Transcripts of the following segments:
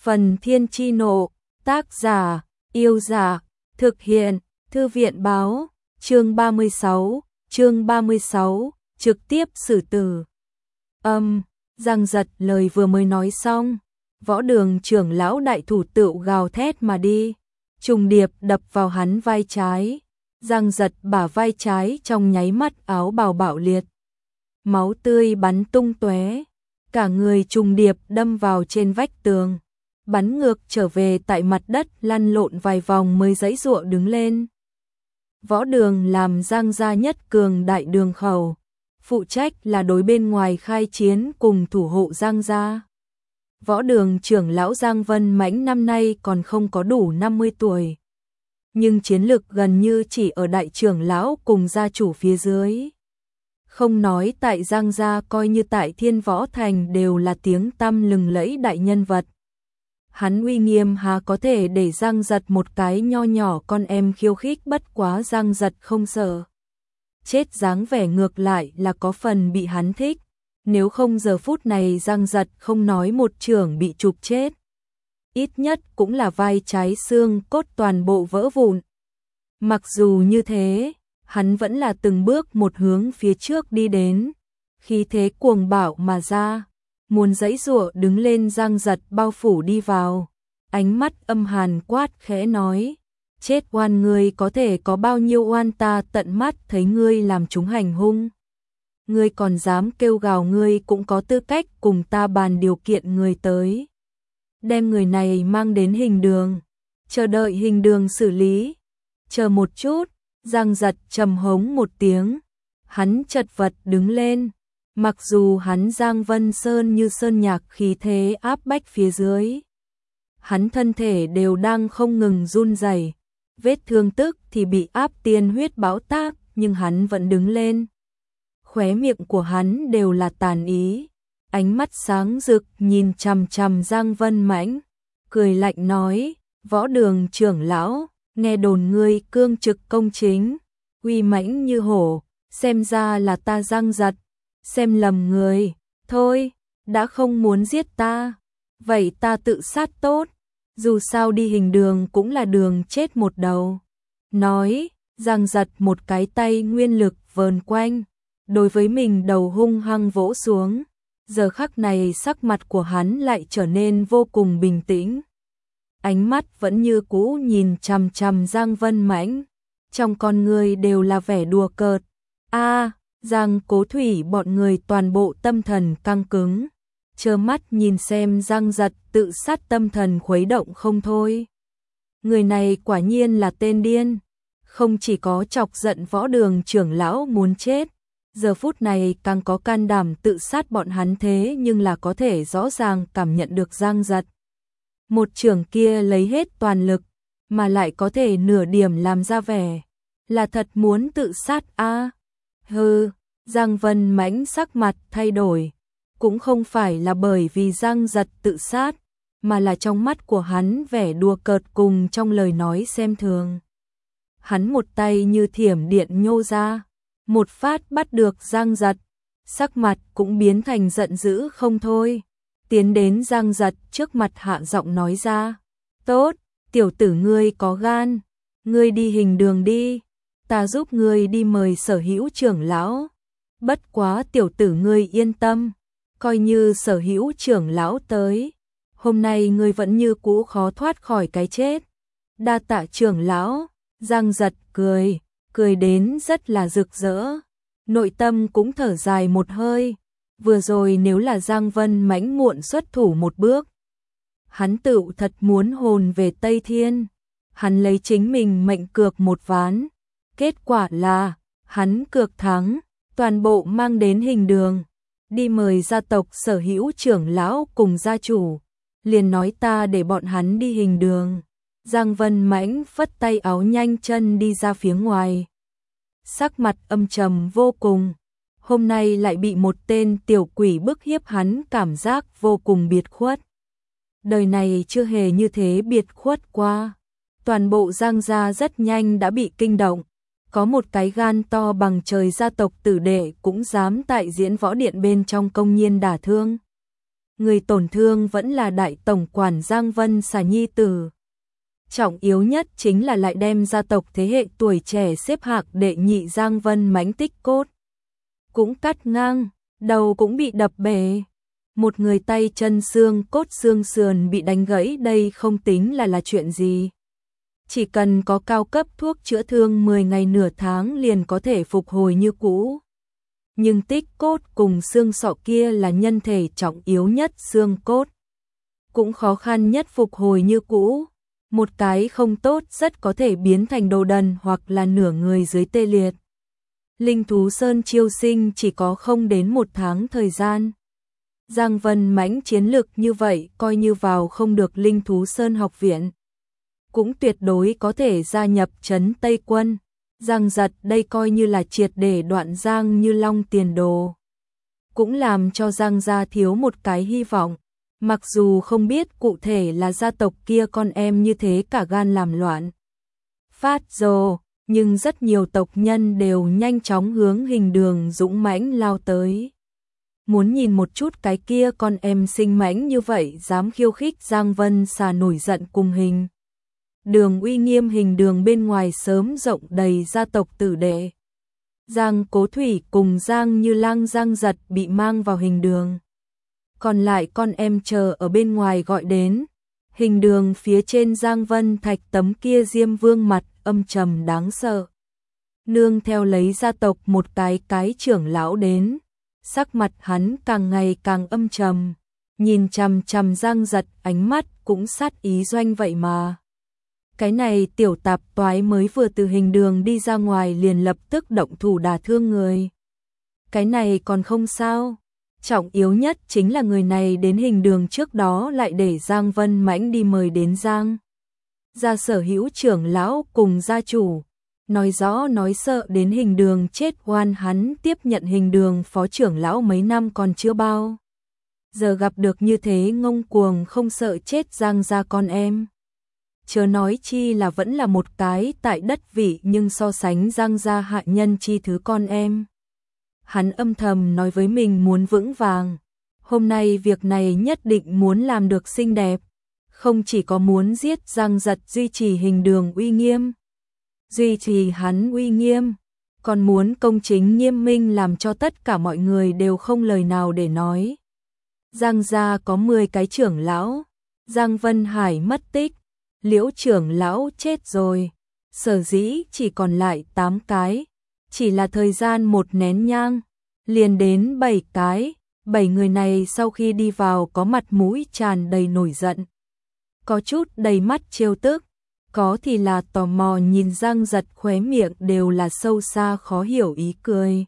Phần Thiên Chi Nộ, tác giả, Yêu Dạ, thực hiện, Thư viện Báo, chương 36, trực tiếp xử tử. Giang Giật lời vừa mới nói xong, Võ Đường trưởng lão đại thủ tựu gào thét mà đi, trùng điệp đập vào hắn vai trái. Giang Giật bả vai trái trong nháy mắt áo bào bạo liệt, máu tươi bắn tung tóe, cả người trùng điệp đâm vào trên vách tường, bắn ngược trở về tại mặt đất, lăn lộn vài vòng mới giãy giụa đứng lên. Võ Đường làm Giang gia nhất cường đại đường khẩu, phụ trách là đối bên ngoài khai chiến cùng thủ hộ Giang gia. Võ Đường trưởng lão Giang Vân Mãnh năm nay còn không có đủ 50 tuổi, nhưng chiến lực gần như chỉ ở đại trưởng lão cùng gia chủ phía dưới. Không nói tại Giang gia, coi như tại Thiên Võ Thành đều là tiếng tăm lừng lẫy đại nhân vật. Hắn uy nghiêm há có thể để Giang Giật một cái nho nhỏ con em khiêu khích, bất quá Giang Giật không sợ chết, dáng vẻ ngược lại là có phần bị hắn thích. Nếu không giờ phút này Giang Giật không nói một chưởng bị chụp chết, ít nhất cũng là vai trái xương cốt toàn bộ vỡ vụn. Mặc dù như thế, hắn vẫn là từng bước một hướng phía trước đi đến, khí thế cuồng bạo mà ra, muốn giãy giụa đứng lên. Giang Giật bao phủ đi vào, ánh mắt âm hàn quát khẽ nói: chết oan, ngươi có thể có bao nhiêu oan, ta tận mắt thấy ngươi làm chúng hành hung, ngươi còn dám kêu gào, ngươi cũng có tư cách cùng ta bàn điều kiện. Người tới, đem người này mang đến Hình Đường, chờ đợi Hình Đường xử lý. Chờ một chút. Giang Giật trầm hống một tiếng, hắn chật vật đứng lên. Mặc dù hắn Giang Vân Sơn như sơn nhạc khí thế áp bách phía dưới, hắn thân thể đều đang không ngừng run rẩy, vết thương tức thì bị áp tiên huyết báo táp, nhưng hắn vẫn đứng lên. Khóe miệng của hắn đều là tàn ý, ánh mắt sáng rực nhìn chằm chằm Giang Vân Mãnh, cười lạnh nói: Võ Đường trưởng lão, nghe đồn ngươi cương trực công chính, uy mãnh như hổ, xem ra là ta Giang Giật xem lầm người. Thôi, đã không muốn giết ta, vậy ta tự sát tốt, dù sao đi Hình Đường cũng là đường chết một đầu. Nói, Giang Giật một cái tay nguyên lực vờn quanh, đối với mình đầu hung hăng vỗ xuống. Giờ khắc này sắc mặt của hắn lại trở nên vô cùng bình tĩnh, ánh mắt vẫn như cũ nhìn chằm chằm Giang Vân Mãnh, trong con người đều là vẻ đùa cợt. Giang Cố Thủy bọn người toàn bộ tâm thần căng cứng, trơ mắt nhìn xem Giang Giật tự sát, tâm thần khuấy động không thôi. Người này quả nhiên là tên điên, không chỉ có chọc giận Võ Đường trưởng lão muốn chết, giờ phút này càng có can đảm tự sát bọn hắn, thế nhưng là có thể rõ ràng cảm nhận được Giang Giật một chưởng kia lấy hết toàn lực, mà lại có thể nửa điểm làm ra vẻ là thật muốn tự sát. Hừ. Giang Vân Mãnh sắc mặt thay đổi, cũng không phải là bởi vì Giang Giật tự sát, mà là trong mắt của hắn vẻ đùa cợt cùng trong lời nói xem thường. Hắn một tay như thiểm điện nhô ra, một phát bắt được Giang Giật, sắc mặt cũng biến thành giận dữ không thôi, tiến đến Giang Giật trước mặt hạ giọng nói ra: tốt, tiểu tử ngươi có gan, ngươi đi Hình Đường đi, ta giúp ngươi đi mời Sở Hữu trưởng lão. Bất quá tiểu tử ngươi yên tâm, coi như Sở Hữu trưởng lão tới, hôm nay ngươi vẫn như cũ khó thoát khỏi cái chết. Đa tạ trưởng lão. Giang Giật cười đến rất là rực rỡ, nội tâm cũng thở dài một hơi. Vừa rồi nếu là Giang Vân Mãnh muộn xuất thủ một bước, hắn tựu thật muốn hồn về Tây Thiên. Hắn lấy chính mình mệnh cược một ván, kết quả là hắn cược thắng, toàn bộ mang đến Hình Đường, đi mời gia tộc Sở Hữu trưởng lão cùng gia chủ, liền nói ta để bọn hắn đi Hình Đường. Giang Vân Mãnh phất tay áo nhanh chân đi ra phía ngoài, sắc mặt âm trầm vô cùng. Hôm nay lại bị một tên tiểu quỷ bức hiếp, hắn cảm giác vô cùng biệt khuất. Đời này chưa hề như thế biệt khuất qua. Toàn bộ Giang gia rất nhanh đã bị kinh động. Có một cái gan to bằng trời gia tộc tử đệ cũng dám tại Diễn Võ Điện bên trong công nhiên đả thương người tổn thương vẫn là đại tổng quản Giang Vân Xà nhi tử. Trọng yếu nhất chính là lại đem gia tộc thế hệ tuổi trẻ xếp hạng đệ nhị Giang Vân Mãnh tích cốt cũng cắt ngang, đầu cũng bị đập bể. Một người tay chân xương cốt xương sườn bị đánh gãy đây không tính là chuyện gì. Chỉ cần có cao cấp thuốc chữa thương 10 ngày nửa tháng liền có thể phục hồi như cũ. Nhưng tích cốt cùng xương sọ kia là nhân thể trọng yếu nhất xương cốt. Cũng khó khăn nhất phục hồi như cũ. Một cái không tốt rất có thể biến thành đồ đần hoặc là nửa người dưới tê liệt. Linh thú sơn chiêu sinh chỉ có không đến 1 tháng thời gian. Giang Vân Mãnh chiến lực như vậy coi như vào không được Linh thú sơn học viện. Cũng tuyệt đối có thể gia nhập trấn Tây Quân. Giang Giật đây coi như là triệt để đoạn Giang Như Long tiền đồ. Cũng làm cho Giang gia thiếu một cái hy vọng. Mặc dù không biết cụ thể là gia tộc kia con em như thế cả gan làm loạn. Phát rồ, nhưng rất nhiều tộc nhân đều nhanh chóng hướng Hình Đường dũng mãnh lao tới. Muốn nhìn một chút cái kia con em sinh mãnh như vậy dám khiêu khích Giang Vân Xà nổi giận cùng Hình Đường uy nghiêm. Hình Đường bên ngoài sớm rộng đầy gia tộc tử đệ. Giang Cố Thủy cùng Giang Như Lang Giang Giật bị mang vào Hình Đường. Còn lại con em chờ ở bên ngoài gọi đến. Hình Đường phía trên Giang Vân Thạch tấm kia Diêm Vương mặt âm trầm đáng sợ. Nương theo lấy gia tộc một cái trưởng lão đến. Sắc mặt hắn càng ngày càng âm trầm. Nhìn chằm chằm Giang Giật ánh mắt cũng sát ý doanh vậy mà. Cái này tiểu tạp toái mới vừa từ Hình Đường đi ra ngoài liền lập tức động thủ đả thương người. Cái này còn không sao. Trọng yếu nhất chính là người này đến Hình Đường trước đó lại để Giang Vân Mãnh đi mời đến Giang gia sở hữu trưởng lão cùng gia chủ. Nói rõ nói sợ đến Hình Đường chết oan. Hắn tiếp nhận Hình Đường phó trưởng lão mấy năm còn chưa bao giờ gặp được như thế ngông cuồng không sợ chết Giang gia con em. Chớ nói chi là vẫn là một cái tại đất vị nhưng so sánh Giang gia hạ nhân chi thứ con em. Hắn âm thầm nói với mình muốn vững vàng. Hôm nay việc này nhất định muốn làm được xinh đẹp. Không chỉ có muốn giết Giang Giật duy trì Hình Đường uy nghiêm. Duy trì hắn uy nghiêm. Còn muốn công chính nghiêm minh làm cho tất cả mọi người đều không lời nào để nói. Giang gia có 10 cái trưởng lão. Giang Vân Hải mất tích. Liễu trưởng lão chết rồi. Sở dĩ chỉ còn lại 8 cái. Chỉ là thời gian một nén nhang, liền đến 7 cái. 7 người này sau khi đi vào có mặt mũi tràn đầy nổi giận. Có chút đầy mắt trêu tức, có thì là tò mò nhìn Giang Giật khóe miệng đều là sâu xa khó hiểu ý cười.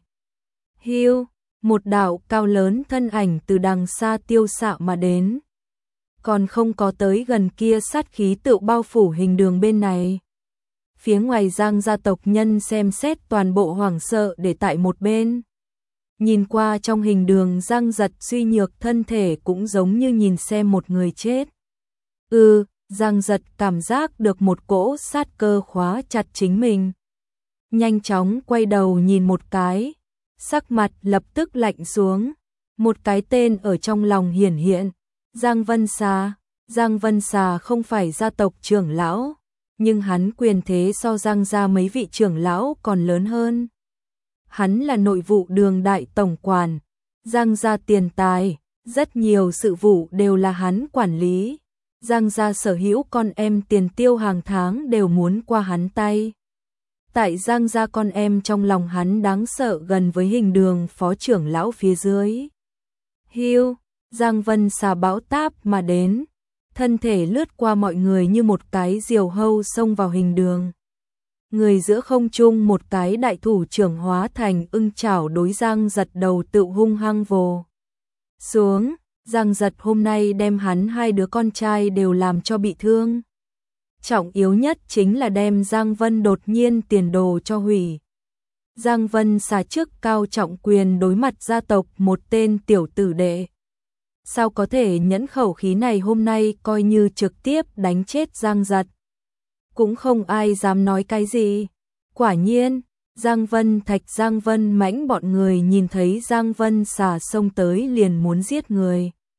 Hiu, một đạo cao lớn thân ảnh từ đằng xa tiêu xạ mà đến. Còn không có tới gần kia sát khí tự bao phủ Hình Đường bên này. Phía ngoài Giang gia tộc nhân xem xét toàn bộ hoảng sợ để tại một bên. Nhìn qua trong Hình Đường Giang Giật suy nhược thân thể cũng giống như nhìn xem một người chết. Giang Giật cảm giác được một cỗ sát cơ khóa chặt chính mình. Nhanh chóng quay đầu nhìn một cái. Sắc mặt lập tức lạnh xuống. Một cái tên ở trong lòng hiển hiện. Giang Vân Xà. Giang Vân Xà không phải gia tộc trưởng lão. Nhưng hắn quyền thế so Giang gia mấy vị trưởng lão còn lớn hơn. Hắn là nội vụ đường đại tổng quản. Giang gia tiền tài. Rất nhiều sự vụ đều là hắn quản lý. Giang gia sở hữu con em tiền tiêu hàng tháng đều muốn qua hắn tay. Tại Giang gia con em trong lòng hắn đáng sợ gần với Hình Đường phó trưởng lão phía dưới. Hiu, Giang Vân Xà bão táp mà đến. Thân thể lướt qua mọi người như một cái diều hâu xông vào Hình Đường. Người giữa không trung một cái đại thủ trưởng hóa thành ưng chảo đối Giang Giật đầu tự hung hăng vồ xuống. Giang Giật hôm nay đem hắn 2 đứa con trai đều làm cho bị thương. Trọng yếu nhất chính là đem Giang Vân đột nhiên tiền đồ cho hủy. Giang Vân Xà trước cao trọng quyền đối mặt gia tộc một tên tiểu tử đệ. Sao có thể nhẫn khẩu khí này hôm nay coi như trực tiếp đánh chết Giang Giật. Cũng không ai dám nói cái gì. Quả nhiên, Giang Vân Thạch Giang Vân Mãnh bọn người nhìn thấy Giang Vân Xà xông tới liền muốn giết người.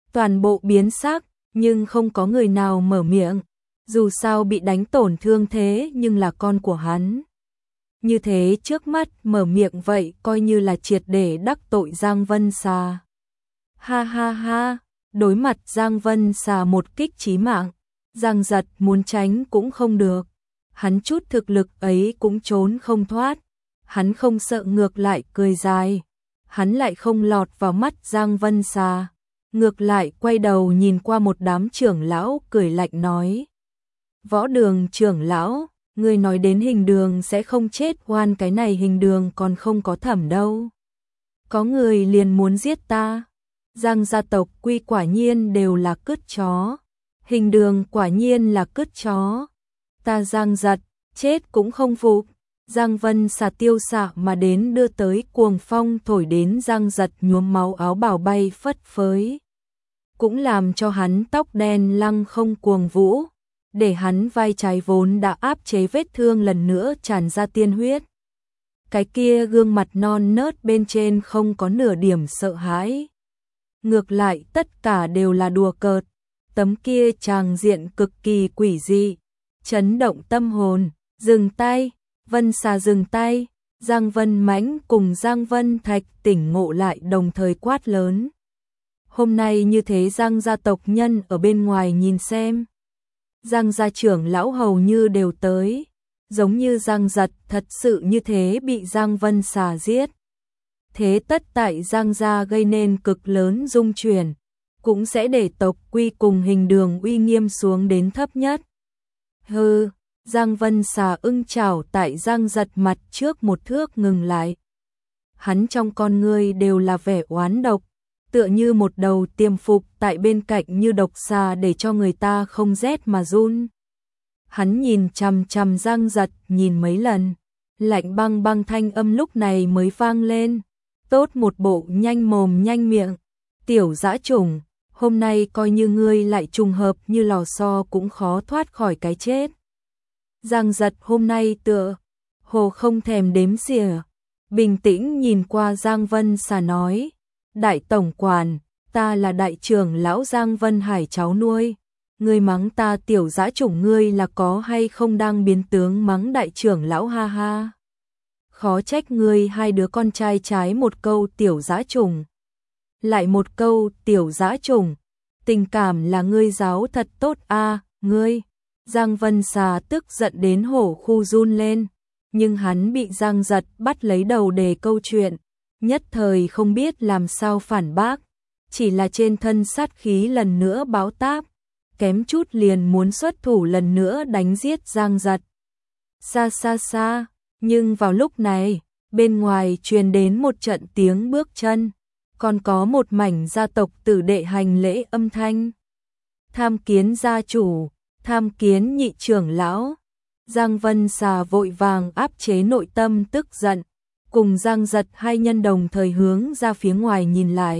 Toàn bộ biến sắc, nhưng không có người nào mở miệng. Dù sao bị đánh tổn thương thế nhưng là con của hắn. Như thế trước mắt mở miệng vậy coi như là triệt để đắc tội Giang Vân Xà. Ha ha ha, đối mặt Giang Vân Xà một kích chí mạng, Giang Giật muốn tránh cũng không được. Hắn chút thực lực ấy cũng trốn không thoát. Hắn không sợ ngược lại cười dài. Hắn lại không lọt vào mắt Giang Vân Xà. Ngược lại quay đầu nhìn qua một đám trưởng lão cười lạnh nói. Võ Đường trưởng lão, người nói đến Hình Đường sẽ không chết oan, cái này Hình Đường còn không có thẩm đâu. Có người liền muốn giết ta. Giang gia tộc quy quả nhiên đều là cứt chó. Hình Đường quả nhiên là cứt chó. Ta Giang Giật, chết cũng không phục. Giang Vân Xà tiêu xạ mà đến đưa tới cuồng phong thổi đến Giang Giật nhuốm máu áo bào bay phất phới. Cũng làm cho hắn tóc đen lăng không cuồng vũ, để hắn vai trái vốn đã áp chế vết thương lần nữa tràn ra tiên huyết. Cái kia gương mặt non nớt bên trên không có nửa điểm sợ hãi. Ngược lại tất cả đều là đùa cợt, tấm kia tràng diện cực kỳ quỷ dị, chấn động tâm hồn. Dừng tay, Vân Xà dừng tay. Giang Vân Mãnh cùng Giang Vân Thạch tỉnh ngộ lại đồng thời quát lớn. Hôm nay như thế Giang gia tộc nhân ở bên ngoài nhìn xem. Giang gia trưởng lão hầu như đều tới, giống như Giang Giật thật sự như thế bị Giang Vân Xà giết. Thế tất tại Giang gia gây nên cực lớn rung chuyển, cũng sẽ để tộc quy cùng Hình Đường uy nghiêm xuống đến thấp nhất. Hừ, Giang Vân Xà ưng chảo tại Giang Giật mặt trước một thước ngừng lại. Hắn trong con ngươi đều là vẻ oán độc, tựa như một đầu tiềm phục tại bên cạnh như độc xà để cho người ta không rét mà run. Hắn nhìn chằm chằm Giang Giật nhìn mấy lần, lạnh băng băng thanh âm lúc này mới vang lên. Tốt một bộ nhanh mồm nhanh miệng, tiểu dã trùng, hôm nay coi như ngươi lại trùng hợp như lò xo cũng khó thoát khỏi cái chết. Giang Giật hôm nay tựa hồ không thèm đếm xỉa, bình tĩnh nhìn qua Giang Vân Xà nói. Đại tổng quản, ta là đại trưởng lão Giang Vân Hải cháu nuôi. Ngươi mắng ta tiểu dã chủng, ngươi là có hay không đang biến tướng mắng đại trưởng lão, ha ha. Khó trách ngươi hai đứa con trai trái một câu tiểu dã chủng, lại một câu tiểu dã chủng. Tình cảm là ngươi giáo thật tốt a, ngươi. Giang Vân Xà tức giận đến hổ khu run lên, nhưng hắn bị Giang Giật bắt lấy đầu đề câu chuyện. Nhất thời không biết làm sao phản bác, chỉ là trên thân sát khí lần nữa báo táp, kém chút liền muốn xuất thủ lần nữa đánh giết Giang Giật. Xa xa xa, nhưng vào lúc này, bên ngoài truyền đến một trận tiếng bước chân, còn có một mảnh gia tộc tử đệ hành lễ âm thanh. Tham kiến gia chủ, tham kiến nhị trưởng lão. Giang Vân Xà vội vàng áp chế nội tâm tức giận, cùng Giang Giật hai nhân đồng thời hướng ra phía ngoài nhìn lại.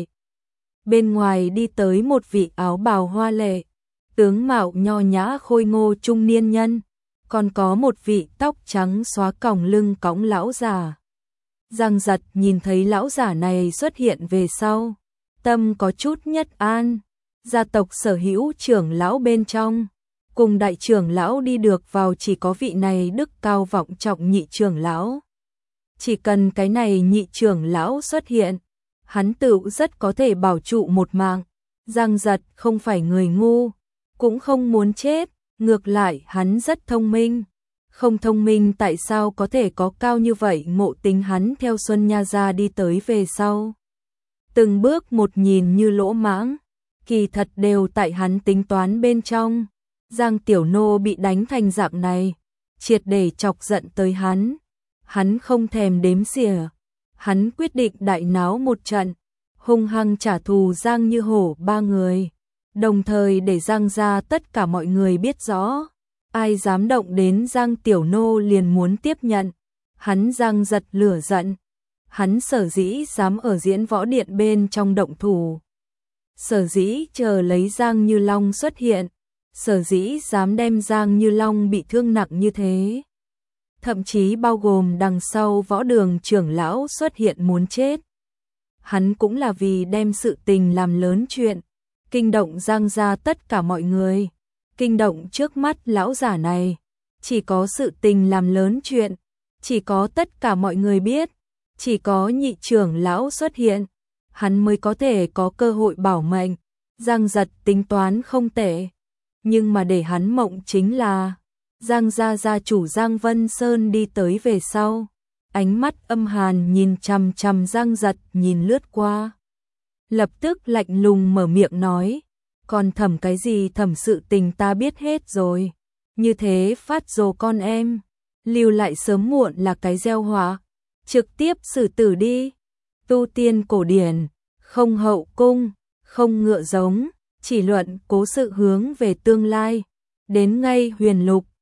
Bên ngoài đi tới một vị áo bào hoa lệ, tướng mạo nho nhã khôi ngô trung niên nhân, còn có một vị tóc trắng xóa còng lưng cõng lão già. Giang Giật nhìn thấy lão giả này xuất hiện về sau, tâm có chút nhất an. Gia tộc sở hữu trưởng lão bên trong, cùng đại trưởng lão đi được vào chỉ có vị này đức cao vọng trọng nhị trưởng lão. Chỉ cần cái này nhị trưởng lão xuất hiện, hắn tự rất có thể bảo trụ một mạng. Giang Giật không phải người ngu, cũng không muốn chết, ngược lại hắn rất thông minh. Không thông minh tại sao có thể có cao như vậy ngộ tính, hắn theo Xuân Nha gia đi tới về sau. Từng bước một nhìn như lỗ mãng, kỳ thật đều tại hắn tính toán bên trong. Giang Tiểu Nô bị đánh thành dạng này, triệt để chọc giận tới hắn. Hắn không thèm đếm xỉa, hắn quyết định đại náo một trận, hung hăng trả thù Giang Như Hổ ba người, đồng thời để Giang gia tất cả mọi người biết rõ, ai dám động đến Giang Tiểu Nô liền muốn tiếp nhận. Hắn Giang Giật lửa giận, hắn sở dĩ dám ở Diễn Võ Điện bên trong động thủ, sở dĩ chờ lấy Giang Như Long xuất hiện, sở dĩ dám đem Giang Như Long bị thương nặng như thế, thậm chí bao gồm đằng sau Võ Đường trưởng lão xuất hiện muốn chết. Hắn cũng là vì đem sự tình làm lớn chuyện, kinh động Giang gia tất cả mọi người, kinh động trước mắt lão giả này. Chỉ có sự tình làm lớn chuyện, chỉ có tất cả mọi người biết, chỉ có nhị trưởng lão xuất hiện, hắn mới có thể có cơ hội bảo mệnh. Giang Giật tính toán không tệ, nhưng mà để hắn mộng chính là Giang gia gia chủ Giang Vân Sơn đi tới về sau, ánh mắt âm hàn nhìn chằm chằm Giang Giật nhìn lướt qua. Lập tức lạnh lùng mở miệng nói, còn Thẩm cái gì, Thẩm sự tình ta biết hết rồi, như thế phát rồ con em, lưu lại sớm muộn là cái gieo họa, trực tiếp xử tử đi. Tu tiên cổ điển, không hậu cung, không ngựa giống, chỉ luận cố sự hướng về tương lai, đến ngay huyền lục,